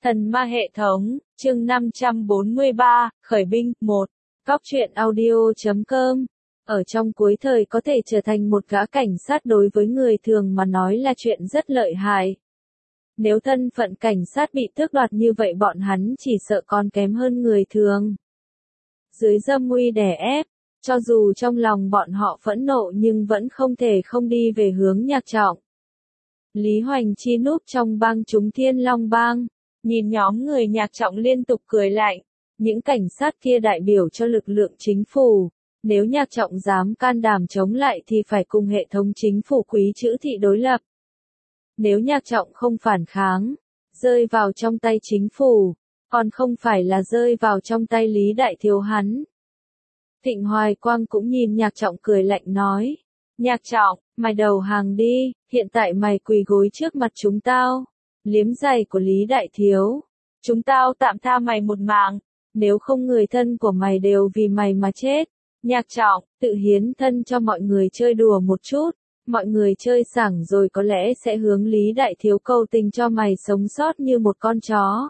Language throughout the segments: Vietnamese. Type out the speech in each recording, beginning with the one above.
Thần ma hệ thống, chương 543, khởi binh, 1. Góc truyện audio.com. Ở trong cuối thời có thể trở thành một gã cảnh sát đối với người thường mà nói là chuyện rất lợi hại. Nếu thân phận cảnh sát bị tước đoạt như vậy bọn hắn chỉ sợ còn kém hơn người thường. Dưới dâm uy đè ép, cho dù trong lòng bọn họ phẫn nộ nhưng vẫn không thể không đi về hướng Nhạc Trọng. Lý Hoành Chi núp trong bang chúng Thiên Long Bang, nhìn nhóm người Nhạc Trọng liên tục cười lạnh. Những cảnh sát kia đại biểu cho lực lượng chính phủ. Nếu Nhạc Trọng dám can đảm chống lại thì phải cùng hệ thống chính phủ Quý Chữ Thị đối lập. Nếu Nhạc Trọng không phản kháng, rơi vào trong tay chính phủ, còn không phải là rơi vào trong tay Lý Đại Thiếu hắn. Thịnh Hoài Quang cũng nhìn Nhạc Trọng cười lạnh nói. Nhạc Trọng, mày đầu hàng đi, hiện tại mày quỳ gối trước mặt chúng tao. Liếm giày của Lý Đại Thiếu. Chúng tao tạm tha mày một mạng, nếu không người thân của mày đều vì mày mà chết. Nhạc Trọng, tự hiến thân cho mọi người chơi đùa một chút. Mọi người chơi sảng rồi có lẽ sẽ hướng Lý Đại Thiếu cầu tình cho mày sống sót như một con chó.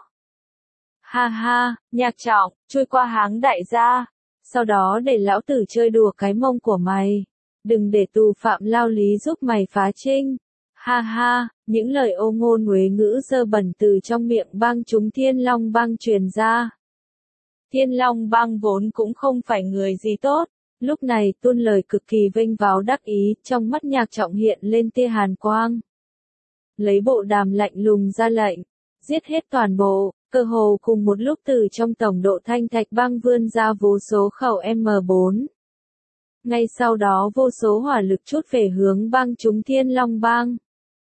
Ha ha, Nhạc Trọng, chui qua háng đại gia. Sau đó để lão tử chơi đùa cái mông của mày. Đừng để tù phạm lao lý giúp mày phá trinh. Ha ha, những lời ô ngôn uế ngữ dơ bẩn từ trong miệng bang chúng Thiên Long Bang truyền ra. Thiên Long Bang vốn cũng không phải người gì tốt, lúc này tuôn lời cực kỳ vênh váo đắc ý, trong mắt Nhạc Trọng hiện lên tia hàn quang. Lấy bộ đàm lạnh lùng ra lệnh, giết hết toàn bộ, cơ hồ cùng một lúc từ trong tổng độ Thanh Thạch Bang vươn ra vô số khẩu M4. Ngay sau đó vô số hỏa lực chút về hướng bang chúng Thiên Long Bang.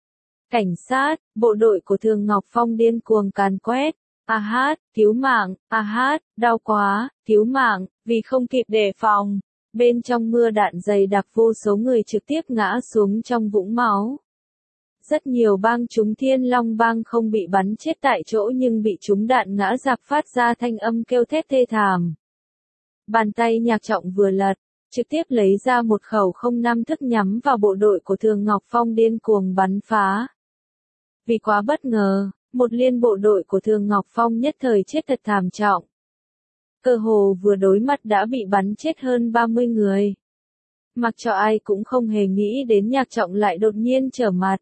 Cảnh sát, bộ đội của Thường Ngọc Phong điên cuồng càn quét. A hát, cứu mạng, a hát, đau quá, cứu mạng, vì không kịp đề phòng. Bên trong mưa đạn dày đặc vô số người trực tiếp ngã xuống trong vũng máu. Rất nhiều bang chúng Thiên Long Bang không bị bắn chết tại chỗ nhưng bị trúng đạn ngã rạp phát ra thanh âm kêu thét thê thảm. Bàn tay Nhạc Trọng vừa lật, trực tiếp lấy ra một khẩu 05 thức nhắm vào bộ đội của Thường Ngọc Phong điên cuồng bắn phá. Vì quá bất ngờ, một liên bộ đội của Thường Ngọc Phong nhất thời chết thật thảm trọng. Cơ hồ vừa đối mặt đã bị bắn chết hơn 30 người. Mặc cho ai cũng không hề nghĩ đến Nhạc Trọng lại đột nhiên trở mặt.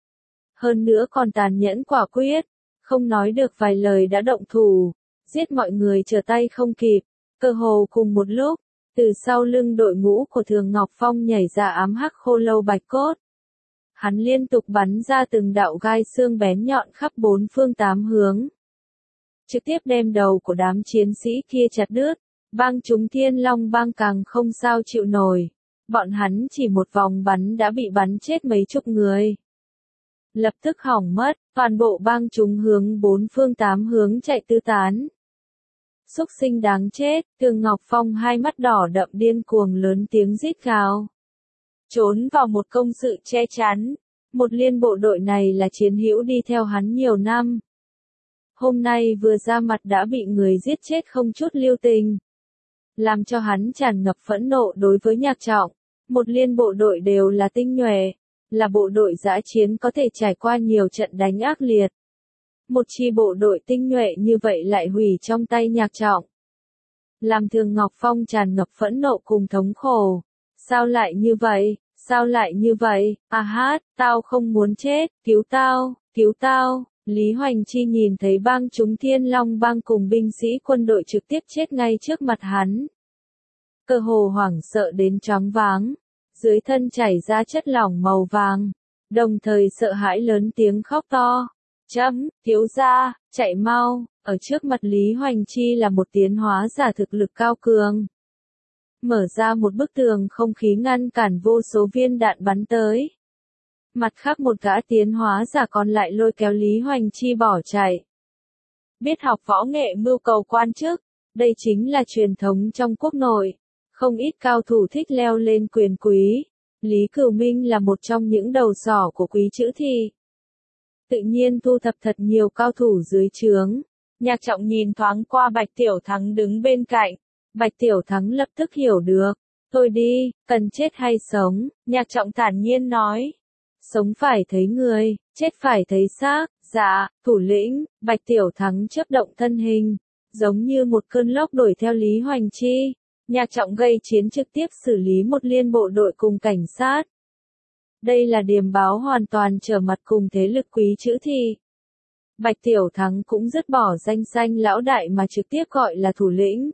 Hơn nữa còn tàn nhẫn quả quyết, không nói được vài lời đã động thủ, giết mọi người trở tay không kịp. Cơ hồ cùng một lúc, từ sau lưng đội ngũ của Thường Ngọc Phong nhảy ra ám hắc khô lâu bạch cốt. Hắn liên tục bắn ra từng đạo gai xương bén nhọn khắp bốn phương tám hướng. Trực tiếp đem đầu của đám chiến sĩ kia chặt đứt, bang chúng Thiên Long Bang càng không sao chịu nổi. Bọn hắn chỉ một vòng bắn đã bị bắn chết mấy chục người. Lập tức hỏng mất, toàn bộ bang chúng hướng bốn phương tám hướng chạy tứ tán. Súc sinh đáng chết, Thường Ngọc Phong hai mắt đỏ đậm điên cuồng lớn tiếng rít gào. Trốn vào một công sự che chắn. Một liên bộ đội này là chiến hữu đi theo hắn nhiều năm. Hôm nay vừa ra mặt đã bị người giết chết không chút lưu tình. Làm cho hắn tràn ngập phẫn nộ đối với Nhạc Trọng. Một liên bộ đội đều là tinh nhuệ. Là bộ đội dã chiến có thể trải qua nhiều trận đánh ác liệt. Một chi bộ đội tinh nhuệ như vậy lại hủy trong tay Nhạc Trọng. Làm Thường Ngọc Phong tràn ngập phẫn nộ cùng thống khổ. Sao lại như vậy? Sao lại như vậy? A hát, tao không muốn chết, cứu tao, cứu tao. Lý Hoành Chi nhìn thấy bang chúng Thiên Long Bang cùng binh sĩ quân đội trực tiếp chết ngay trước mặt hắn. Cơ hồ hoảng sợ đến choáng váng, dưới thân chảy ra chất lỏng màu vàng, đồng thời sợ hãi lớn tiếng khóc to. Thiếu gia, chạy mau, ở trước mặt Lý Hoành Chi là một tiến hóa giả thực lực cao cường. Mở ra một bức tường không khí ngăn cản vô số viên đạn bắn tới. Mặt khác một gã tiến hóa giả còn lại lôi kéo Lý Hoành Chi bỏ chạy. Biết học võ nghệ mưu cầu quan chức, đây chính là truyền thống trong quốc nội. Không ít cao thủ thích leo lên quyền quý. Lý Cửu Minh là một trong những đầu sỏ của Quý Chữ Thị. Tự nhiên thu thập thật nhiều cao thủ dưới trướng. Nhạc Trọng nhìn thoáng qua Bạch Tiểu Thắng đứng bên cạnh. Bạch Tiểu Thắng lập tức hiểu được. Thôi đi, cần chết hay sống, Nhạc Trọng thản nhiên nói. Sống phải thấy người, chết phải thấy xác, Dạ, thủ lĩnh. Bạch Tiểu Thắng chớp động thân hình, giống như một cơn lốc đuổi theo Lý Hoành Chi. Nhạc Trọng gây chiến trực tiếp xử lý một liên bộ đội cùng cảnh sát. Đây là điềm báo hoàn toàn trở mặt cùng thế lực Quý Chữ Thị. Bạch Tiểu Thắng cũng dứt bỏ danh lão đại mà trực tiếp gọi là thủ lĩnh.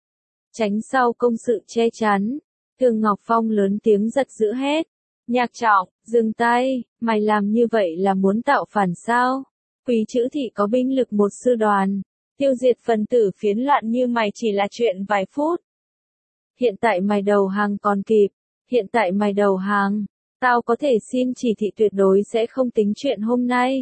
Tránh sau công sự che chắn, Thường Ngọc Phong lớn tiếng giật dữ hét. Nhạc Trọng, dừng tay, mày làm như vậy là muốn tạo phản sao? Quý Chữ Thị có binh lực một sư đoàn, tiêu diệt phần tử phiến loạn như mày chỉ là chuyện vài phút. Hiện tại mày đầu hàng còn kịp, hiện tại mày đầu hàng, tao có thể xin chỉ thị tuyệt đối sẽ không tính chuyện hôm nay.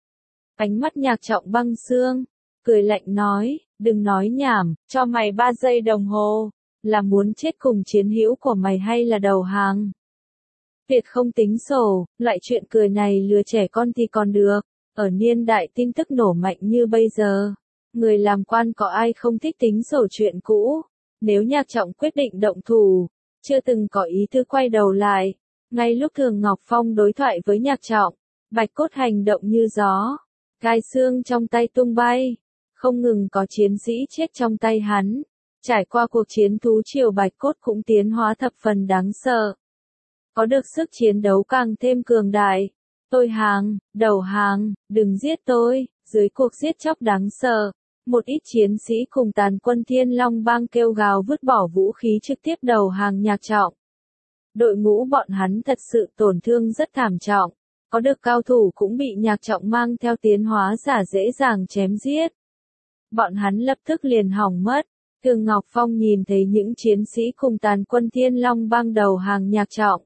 Ánh mắt Nhạc Trọng băng xương, cười lạnh nói, đừng nói nhảm, cho mày 3 giây đồng hồ, là muốn chết cùng chiến hữu của mày hay là đầu hàng? Tuyệt không tính sổ, loại chuyện cười này lừa trẻ con thì còn được, ở niên đại tin tức nổ mạnh như bây giờ, người làm quan có ai không thích tính sổ chuyện cũ? Nếu Nhạc Trọng quyết định động thủ, chưa từng có ý tư quay đầu lại, ngay lúc Thường Ngọc Phong đối thoại với Nhạc Trọng, Bạch Cốt hành động như gió, gai xương trong tay tung bay, không ngừng có chiến sĩ chết trong tay hắn. Trải qua cuộc chiến thú triều Bạch Cốt cũng tiến hóa thập phần đáng sợ. Có được sức chiến đấu càng thêm cường đại. Tôi hàng, đầu hàng, đừng giết tôi, dưới cuộc giết chóc đáng sợ. Một ít chiến sĩ cùng tàn quân Thiên Long Bang kêu gào vứt bỏ vũ khí trực tiếp đầu hàng Nhạc Trọng. Đội ngũ bọn hắn thật sự tổn thương rất thảm trọng. Có được cao thủ cũng bị Nhạc Trọng mang theo tiến hóa giả dễ dàng chém giết. Bọn hắn lập tức liền hỏng mất. Thường Ngọc Phong nhìn thấy những chiến sĩ cùng tàn quân Thiên Long Bang đầu hàng Nhạc Trọng.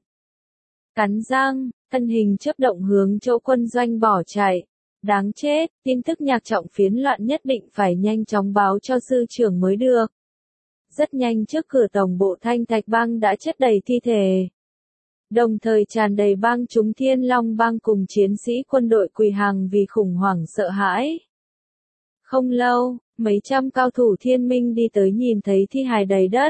Cắn răng, thân hình chớp động hướng chỗ quân doanh bỏ chạy. Đáng chết, tin tức Nhạc Trọng phiến loạn nhất định phải nhanh chóng báo cho sư trưởng mới được. Rất nhanh trước cửa tổng bộ Thanh Thạch Bang đã chất đầy thi thể. Đồng thời tràn đầy bang chúng Thiên Long Bang cùng chiến sĩ quân đội quỳ hàng vì khủng hoảng sợ hãi. Không lâu, mấy trăm cao thủ Thiên Minh đi tới nhìn thấy thi hài đầy đất.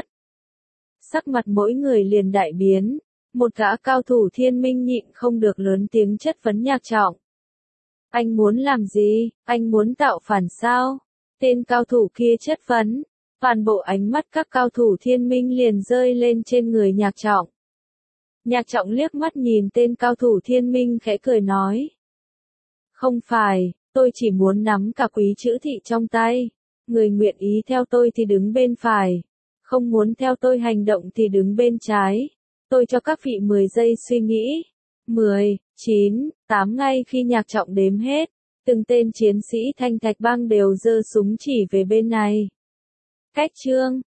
Sắc mặt mỗi người liền đại biến, một gã cao thủ Thiên Minh nhịn không được lớn tiếng chất vấn Nhạc Trọng. Anh muốn làm gì, anh muốn tạo phản sao? Tên cao thủ kia chất vấn, toàn bộ ánh mắt các cao thủ Thiên Minh liền rơi lên trên người Nhạc Trọng. Nhạc Trọng liếc mắt nhìn tên cao thủ Thiên Minh khẽ cười nói. Không phải, tôi chỉ muốn nắm cả Quý Chữ Thị trong tay. Người nguyện ý theo tôi thì đứng bên phải. Không muốn theo tôi hành động thì đứng bên trái. Tôi cho các vị 10 giây suy nghĩ. 10, 9, 8 ngay khi Nhạc Trọng đếm hết. Từng tên chiến sĩ Thanh Thạch Bang đều giơ súng chỉ về bên này. Cách chương